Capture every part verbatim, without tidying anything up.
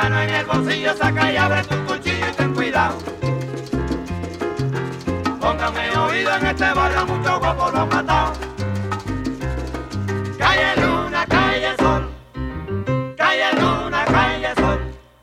mano en el bolsillo, saca y abre tu cuchillo y ten cuidado. Póngame oído en este barrio, muchos guapos lo han matado. Calle Luna, calle Sol, calle Luna, calle Sol.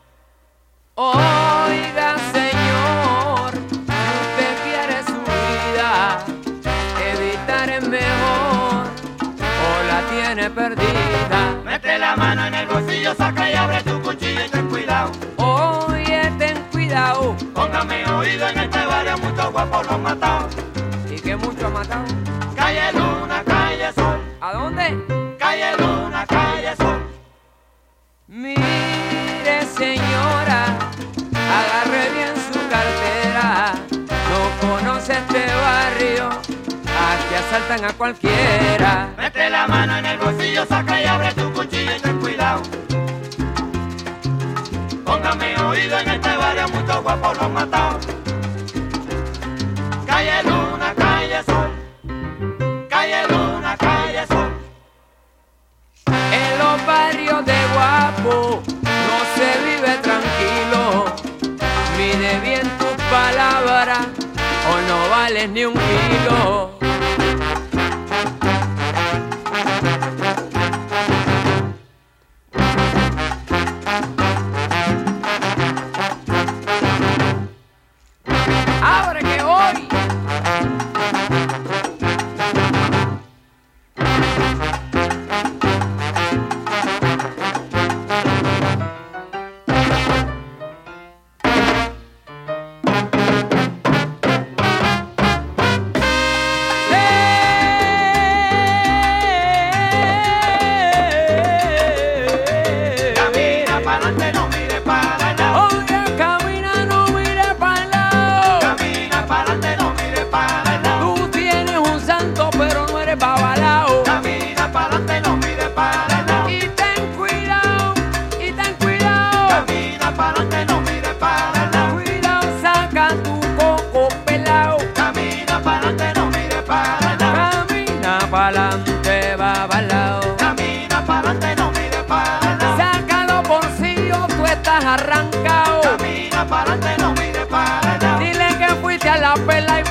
Oiga, señor, si usted quiere su vida, evitar es mejor o la tiene perdida. Mete la mano en el bolsillo, saca y abre tu cuchillo y ten cuidado. Oye, ten cuidado. Póngame oído en este barrio, muchos guapos lo han matado. ¿Y que mucho ha matado? Calle Luna, calle Sol. ¿A dónde? Calle Luna, calle Sol. Mire, señora, agarre bien su cartera. No conoce este barrio, aquí asaltan a cualquiera. Mete la mano en el bolsillo, saca y abre tu cuchillo y ten cuidado. Póngame oído en este barrio, muchos guapos lo han matado. Calle Luna, calle Sol. Calle Luna, calle Sol. En los barrios de Guapo no se vive tranquilo. Mide bien tus palabras o no vales ni un kilo. Abre que hoy pa'lante, va balao. Camina pa'lante, no mire para nada. Saca los bolsillos, tú estás arrancado. Camina pa'lante, no mire para nada. Dile que fuiste a la pela y